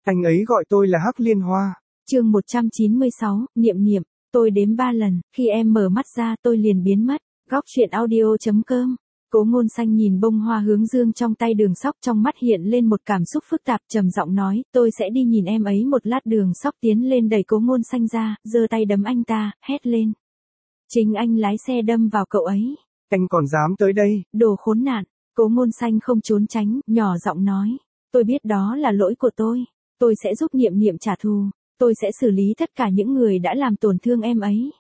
Anh ấy gọi tôi là Hắc Liên Hoa. Chương 196, Niệm Niệm, tôi đếm 3 lần, khi em mở mắt ra tôi liền biến mất. Góc truyện audio.com. Cố Ngôn Xanh nhìn bông hoa hướng dương trong tay Đường Sóc, trong mắt hiện lên một cảm xúc phức tạp, trầm giọng nói, tôi sẽ đi nhìn em ấy một lát. Đường Sóc tiến lên đẩy Cố Ngôn Xanh ra, giơ tay đấm anh ta, hét lên. Chính anh lái xe đâm vào cậu ấy. Anh còn dám tới đây? Đồ khốn nạn. Cố Ngôn Xanh không trốn tránh, nhỏ giọng nói, tôi biết đó là lỗi của tôi sẽ giúp Niệm Niệm trả thù, tôi sẽ xử lý tất cả những người đã làm tổn thương em ấy.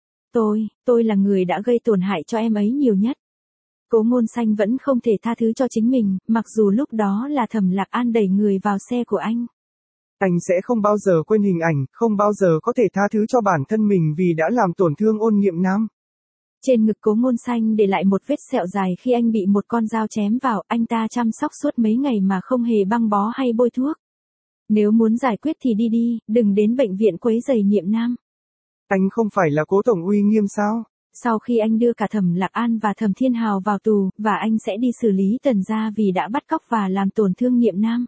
Tôi là người đã gây tổn hại cho em ấy nhiều nhất. Cố Ngôn Xanh vẫn không thể tha thứ cho chính mình, mặc dù lúc đó là Thẩm Lạc An đẩy người vào xe của anh. Anh sẽ không bao giờ quên hình ảnh, không bao giờ có thể tha thứ cho bản thân mình vì đã làm tổn thương Ôn Niệm Nam. Trên ngực Cố Ngôn Xanh để lại một vết sẹo dài khi anh bị một con dao chém vào, anh ta chăm sóc suốt mấy ngày mà không hề băng bó hay bôi thuốc. Nếu muốn giải quyết thì đi, đừng đến bệnh viện quấy rầy Niệm Nam. Anh không phải là Cố tổng uy nghiêm sao? Sau khi anh đưa cả Thẩm Lạc An và Thẩm Thiên Hào vào tù, và anh sẽ đi xử lý Tần gia vì đã bắt cóc và làm tổn thương Niệm Nam.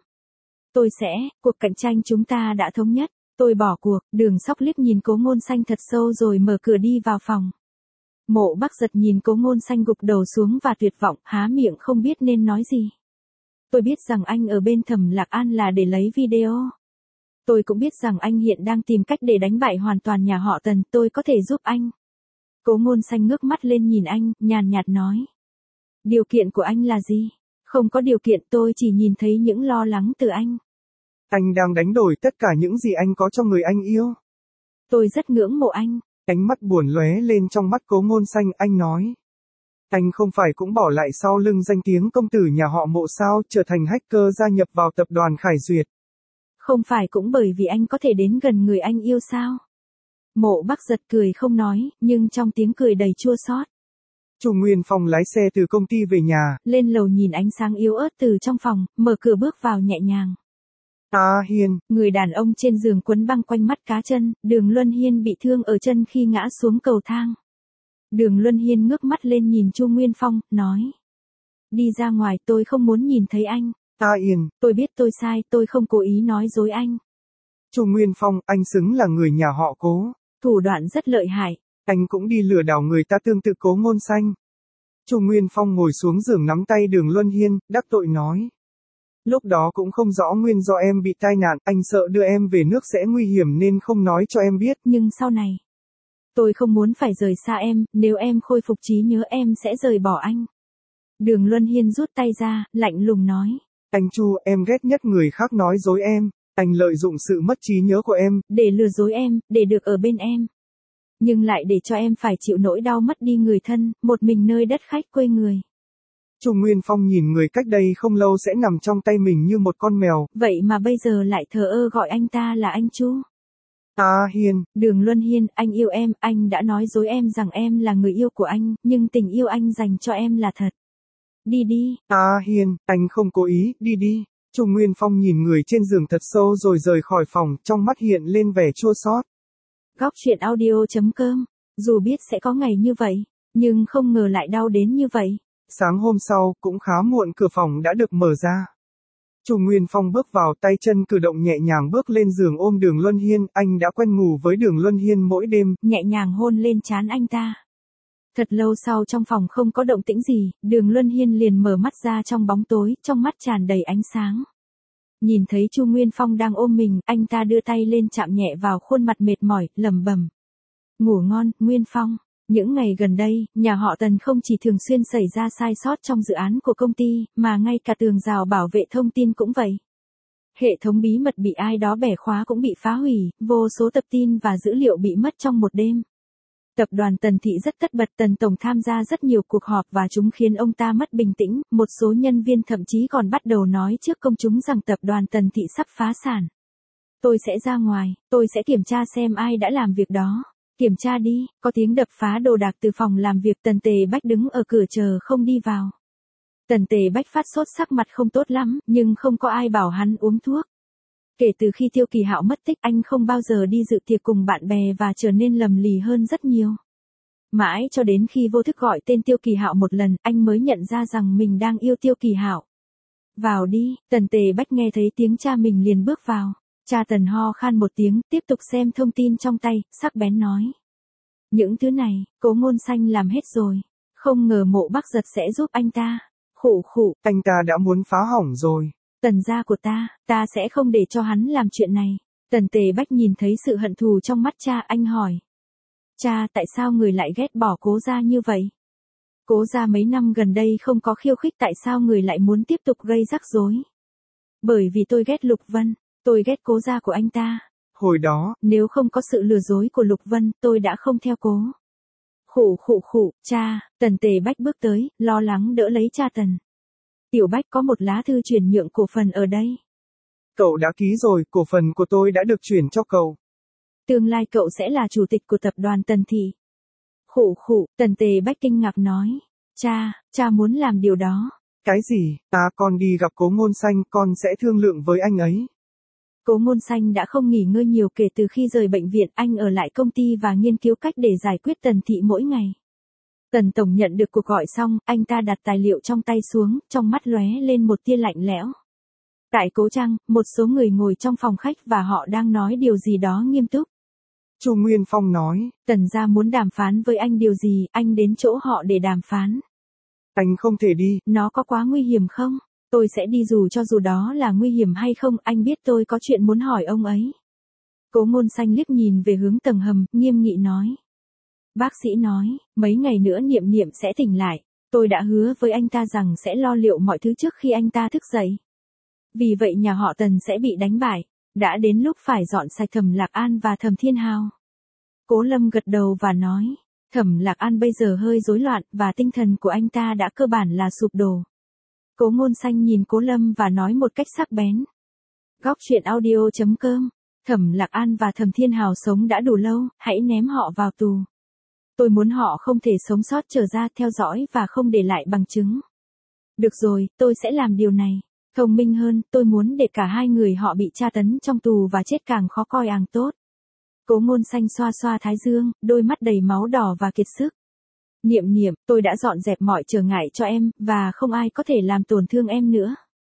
Cuộc cạnh tranh chúng ta đã thống nhất, tôi bỏ cuộc. Đường Sóc liếc nhìn Cố Ngôn Xanh thật sâu rồi mở cửa đi vào phòng. Mộ Bắc Giật nhìn Cố Ngôn Xanh gục đầu xuống và tuyệt vọng, há miệng không biết nên nói gì. Tôi biết rằng anh ở bên Thẩm Lạc An là để lấy video. Tôi cũng biết rằng anh hiện đang tìm cách để đánh bại hoàn toàn nhà họ Tần, tôi có thể giúp anh. Cố Ngôn Xanh ngước mắt lên nhìn anh, nhàn nhạt nói. Điều kiện của anh là gì? Không có điều kiện, tôi chỉ nhìn thấy những lo lắng từ anh. Anh đang đánh đổi tất cả những gì anh có cho người anh yêu. Tôi rất ngưỡng mộ anh. Ánh mắt buồn lóe lên trong mắt Cố Ngôn Xanh, anh nói. Anh không phải cũng bỏ lại sau lưng danh tiếng công tử nhà họ Mộ sao, trở thành hacker gia nhập vào tập đoàn Khải Duyệt. Không phải cũng bởi vì anh có thể đến gần người anh yêu sao? Mộ Bắc Giật cười không nói, nhưng trong tiếng cười đầy chua xót. Chu Nguyên Phong lái xe từ công ty về nhà. Lên lầu nhìn ánh sáng yếu ớt từ trong phòng, mở cửa bước vào nhẹ nhàng. Hiên. Người đàn ông trên giường quấn băng quanh mắt cá chân, Đường Luân Hiên bị thương ở chân khi ngã xuống cầu thang. Đường Luân Hiên ngước mắt lên nhìn Chu Nguyên Phong, nói. Đi ra ngoài, tôi không muốn nhìn thấy anh. Yên. Tôi biết tôi sai, tôi không cố ý nói dối anh. Chu Nguyên Phong, anh xứng là người nhà họ Cố. Thủ đoạn rất lợi hại. Anh cũng đi lừa đảo người ta tương tự Cố Ngôn Xanh. Chu Nguyên Phong ngồi xuống giường nắm tay Đường Luân Hiên, đắc tội nói. Lúc đó cũng không rõ nguyên do em bị tai nạn, anh sợ đưa em về nước sẽ nguy hiểm nên không nói cho em biết. Nhưng sau này, tôi không muốn phải rời xa em, nếu em khôi phục trí nhớ em sẽ rời bỏ anh. Đường Luân Hiên rút tay ra, lạnh lùng nói. Anh Chu, em ghét nhất người khác nói dối em. Anh lợi dụng sự mất trí nhớ của em, để lừa dối em, để được ở bên em. Nhưng lại để cho em phải chịu nỗi đau mất đi người thân, một mình nơi đất khách quê người. Chu Nguyên Phong nhìn người cách đây không lâu sẽ nằm trong tay mình như một con mèo. Vậy mà bây giờ lại thờ ơ gọi anh ta là anh Chu. Hiên. Đường Luân Hiên, anh yêu em, anh đã nói dối em rằng em là người yêu của anh, nhưng tình yêu anh dành cho em là thật. Đi. Hiên, anh không cố ý, đi. Chu Nguyên Phong nhìn người trên giường thật sâu rồi rời khỏi phòng, trong mắt hiện lên vẻ chua xót. Góc truyện audio.com. Dù biết sẽ có ngày như vậy, nhưng không ngờ lại đau đến như vậy. Sáng hôm sau, cũng khá muộn, cửa phòng đã được mở ra. Chu Nguyên Phong bước vào, tay chân cử động nhẹ nhàng bước lên giường ôm Đường Luân Hiên, anh đã quen ngủ với Đường Luân Hiên mỗi đêm. Nhẹ nhàng hôn lên trán anh ta. Thật lâu sau trong phòng không có động tĩnh gì, Đường Luân Hiên liền mở mắt ra trong bóng tối, trong mắt tràn đầy ánh sáng. Nhìn thấy Chu Nguyên Phong đang ôm mình, anh ta đưa tay lên chạm nhẹ vào khuôn mặt mệt mỏi, lẩm bẩm. Ngủ ngon, Nguyên Phong. Những ngày gần đây, nhà họ Tần không chỉ thường xuyên xảy ra sai sót trong dự án của công ty, mà ngay cả tường rào bảo vệ thông tin cũng vậy. Hệ thống bí mật bị ai đó bẻ khóa cũng bị phá hủy, vô số tập tin và dữ liệu bị mất trong một đêm. Tập đoàn Tần Thị rất tất bật, Tần Tổng tham gia rất nhiều cuộc họp và chúng khiến ông ta mất bình tĩnh, một số nhân viên thậm chí còn bắt đầu nói trước công chúng rằng tập đoàn Tần Thị sắp phá sản. Tôi sẽ ra ngoài, tôi sẽ kiểm tra xem ai đã làm việc đó. Kiểm tra đi, có tiếng đập phá đồ đạc từ phòng làm việc, Tần Tề Bách đứng ở cửa chờ không đi vào. Tần Tề Bách phát sốt, sắc mặt không tốt lắm, nhưng không có ai bảo hắn uống thuốc. Kể từ khi Tiêu Kỳ Hạo mất tích, anh không bao giờ đi dự tiệc cùng bạn bè và trở nên lầm lì hơn rất nhiều. Mãi cho đến khi vô thức gọi tên Tiêu Kỳ Hạo một lần, anh mới nhận ra rằng mình đang yêu Tiêu Kỳ Hạo. Vào đi, Tần Tề Bách nghe thấy tiếng cha mình liền bước vào. Cha Tần ho khan một tiếng, tiếp tục xem thông tin trong tay, sắc bén nói. Những thứ này, Cố Ngôn Xanh làm hết rồi. Không ngờ Mộ Bắc Giật sẽ giúp anh ta. Khụ khụ, Anh ta đã muốn phá hỏng rồi. Tần gia của ta sẽ không để cho hắn làm chuyện này. Tần Tề Bách nhìn thấy sự hận thù trong mắt cha, anh hỏi. Cha, tại sao người lại ghét bỏ Cố gia như vậy? Cố gia mấy năm gần đây không có khiêu khích, tại sao người lại muốn tiếp tục gây rắc rối? Bởi vì tôi ghét Lục Vân, tôi ghét Cố gia của anh ta. Hồi đó, nếu không có sự lừa dối của Lục Vân, tôi đã không theo Cố. Khụ khụ khụ, cha, Tần Tề Bách bước tới, lo lắng đỡ lấy cha Tần. Tiểu Bách có một lá thư chuyển nhượng cổ phần ở đây. Cậu đã ký rồi, cổ phần của tôi đã được chuyển cho cậu. Tương lai cậu sẽ là chủ tịch của tập đoàn Tần Thị. Khụ khụ, Tần Tề Bách kinh ngạc nói. Cha muốn làm điều đó. Cái gì, con đi gặp Cố Ngôn Xanh, con sẽ thương lượng với anh ấy. Cố Ngôn Xanh đã không nghỉ ngơi nhiều kể từ khi rời bệnh viện, anh ở lại công ty và nghiên cứu cách để giải quyết Tần Thị mỗi ngày. Tần Tổng nhận được cuộc gọi xong, anh ta đặt tài liệu trong tay xuống, trong mắt lóe lên một tia lạnh lẽo. Tại Cố Trang, một số người ngồi trong phòng khách và họ đang nói điều gì đó nghiêm túc. Chu Nguyên Phong nói. Tần gia muốn đàm phán với anh điều gì, anh đến chỗ họ để đàm phán. Anh không thể đi. Nó có quá nguy hiểm không? Tôi sẽ đi cho dù đó là nguy hiểm hay không, anh biết tôi có chuyện muốn hỏi ông ấy. Cố Ngôn Xanh liếc nhìn về hướng tầng hầm, nghiêm nghị nói. Bác sĩ nói, mấy ngày nữa Niệm Niệm sẽ tỉnh lại. Tôi đã hứa với anh ta rằng sẽ lo liệu mọi thứ trước khi anh ta thức dậy. Vì vậy nhà họ Tần sẽ bị đánh bại. Đã đến lúc phải dọn sạch Thẩm Lạc An và Thẩm Thiên Hào. Cố Lâm gật đầu và nói. Thẩm Lạc An bây giờ hơi rối loạn và tinh thần của anh ta đã cơ bản là sụp đổ. Cố Ngôn Xanh nhìn Cố Lâm và nói một cách sắc bén. Góc truyện audio.com. Thẩm Lạc An và Thẩm Thiên Hào sống đã đủ lâu, hãy ném họ vào tù. Tôi muốn họ không thể sống sót trở ra, theo dõi và không để lại bằng chứng. Được rồi, tôi sẽ làm điều này. Thông minh hơn, tôi muốn để cả hai người họ bị tra tấn trong tù và chết càng khó coi càng tốt. Cố Ngôn Xanh xoa xoa thái dương, đôi mắt đầy máu đỏ và kiệt sức. Niệm Niệm, tôi đã dọn dẹp mọi trở ngại cho em, và không ai có thể làm tổn thương em nữa.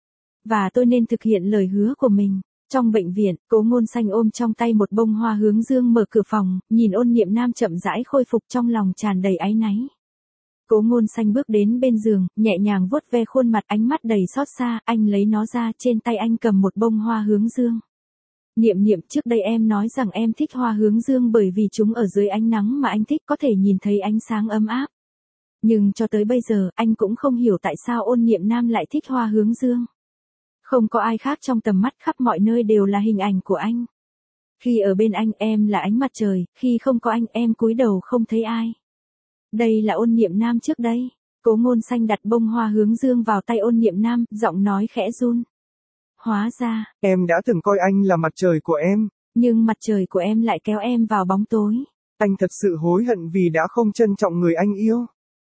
Và tôi nên thực hiện lời hứa của mình. Trong bệnh viện, Cố Ngôn Xanh ôm trong tay một bông hoa hướng dương mở cửa phòng, nhìn Ôn Niệm Nam chậm rãi khôi phục, trong lòng tràn đầy áy náy. Cố Ngôn Xanh bước đến bên giường, nhẹ nhàng vuốt ve khuôn mặt, ánh mắt đầy xót xa, anh lấy nó ra, trên tay anh cầm một bông hoa hướng dương. Niệm Niệm, trước đây em nói rằng em thích hoa hướng dương bởi vì chúng ở dưới ánh nắng mà anh thích, có thể nhìn thấy ánh sáng ấm áp. Nhưng cho tới bây giờ, anh cũng không hiểu tại sao Ôn Niệm Nam lại thích hoa hướng dương. Không có ai khác trong tầm mắt, khắp mọi nơi đều là hình ảnh của anh. Khi ở bên anh, em là ánh mặt trời, khi không có anh, em cúi đầu không thấy ai. Đây là Ôn Niệm Nam trước đây. Cố Ngôn Xanh đặt bông hoa hướng dương vào tay Ôn Niệm Nam, giọng nói khẽ run. Hóa ra, em đã từng coi anh là mặt trời của em. Nhưng mặt trời của em lại kéo em vào bóng tối. Anh thật sự hối hận vì đã không trân trọng người anh yêu.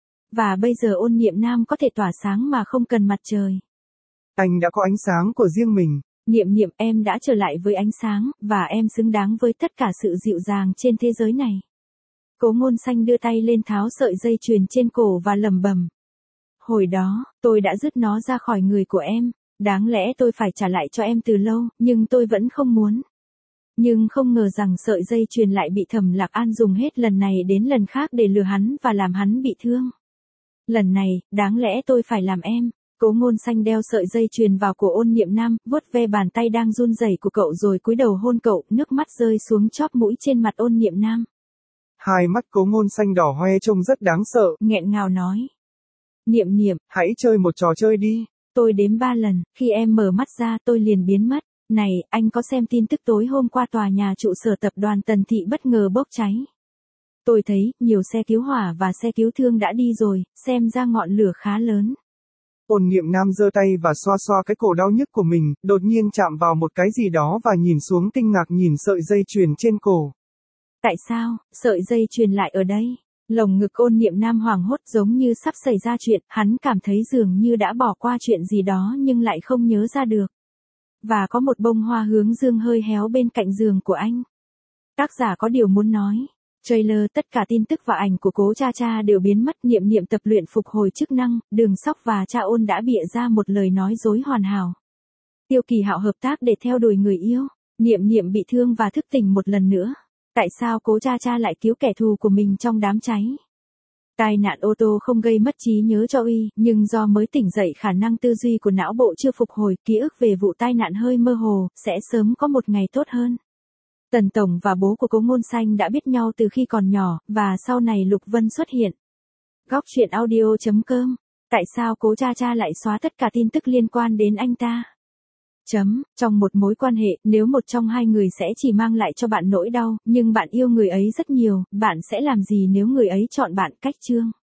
Và bây giờ Ôn Niệm Nam có thể tỏa sáng mà không cần mặt trời. Anh đã có ánh sáng của riêng mình. Niệm Niệm, em đã trở lại với ánh sáng, và em xứng đáng với tất cả sự dịu dàng trên thế giới này. Cố Ngôn Xanh đưa tay lên tháo sợi dây chuyền trên cổ và lẩm bẩm. Hồi đó, tôi đã dứt nó ra khỏi người của em. Đáng lẽ tôi phải trả lại cho em từ lâu, nhưng tôi vẫn không muốn. Nhưng không ngờ rằng sợi dây chuyền lại bị Thẩm Lạc An dùng hết lần này đến lần khác để lừa hắn và làm hắn bị thương. Lần này, đáng lẽ tôi phải làm em. Cố Ngôn Xanh đeo sợi dây chuyền vào cổ Ôn Niệm Nam, vuốt ve bàn tay đang run rẩy của cậu rồi cúi đầu hôn cậu, nước mắt rơi xuống chóp mũi trên mặt Ôn Niệm Nam. Hai mắt Cố Ngôn Xanh đỏ hoe trông rất đáng sợ. Nghẹn ngào nói. Niệm Niệm, hãy chơi một trò chơi đi. Tôi đếm 3 lần, khi em mở mắt ra tôi liền biến mất. Này, anh có xem tin tức tối hôm qua tòa nhà trụ sở tập đoàn Tần Thị bất ngờ bốc cháy? Tôi thấy, nhiều xe cứu hỏa và xe cứu thương đã đi rồi, xem ra ngọn lửa khá lớn. Ôn Niệm Nam giơ tay và xoa xoa cái cổ đau nhức của mình, đột nhiên chạm vào một cái gì đó và nhìn xuống kinh ngạc nhìn sợi dây chuyền trên cổ. Tại sao, sợi dây chuyền lại ở đây? Lồng ngực Ôn Niệm Nam hoảng hốt giống như sắp xảy ra chuyện, hắn cảm thấy dường như đã bỏ qua chuyện gì đó nhưng lại không nhớ ra được. Và có một bông hoa hướng dương hơi héo bên cạnh giường của anh. Tác giả có điều muốn nói. Trailer, tất cả tin tức và ảnh của Cố Cha Cha đều biến mất. Niệm Niệm tập luyện phục hồi chức năng, Đường Sóc và Cha Ôn đã bịa ra một lời nói dối hoàn hảo. Tiêu Kỳ Hạo hợp tác để theo đuổi người yêu. Niệm Niệm bị thương và thức tỉnh một lần nữa. Tại sao Cố Cha Cha lại cứu kẻ thù của mình trong đám cháy? Tai nạn ô tô không gây mất trí nhớ cho Y, nhưng do mới tỉnh dậy khả năng tư duy của não bộ chưa phục hồi, ký ức về vụ tai nạn hơi mơ hồ, sẽ sớm có một ngày tốt hơn. Tần Tổng và bố của Cố Ngôn Xanh đã biết nhau từ khi còn nhỏ, và sau này Lục Vân xuất hiện. Góc truyện audio.com. Tại sao Cố Cha Cha lại xóa tất cả tin tức liên quan đến anh ta? Trong một mối quan hệ, nếu một trong hai người sẽ chỉ mang lại cho bạn nỗi đau, nhưng bạn yêu người ấy rất nhiều, bạn sẽ làm gì nếu người ấy chọn bạn cách Chương?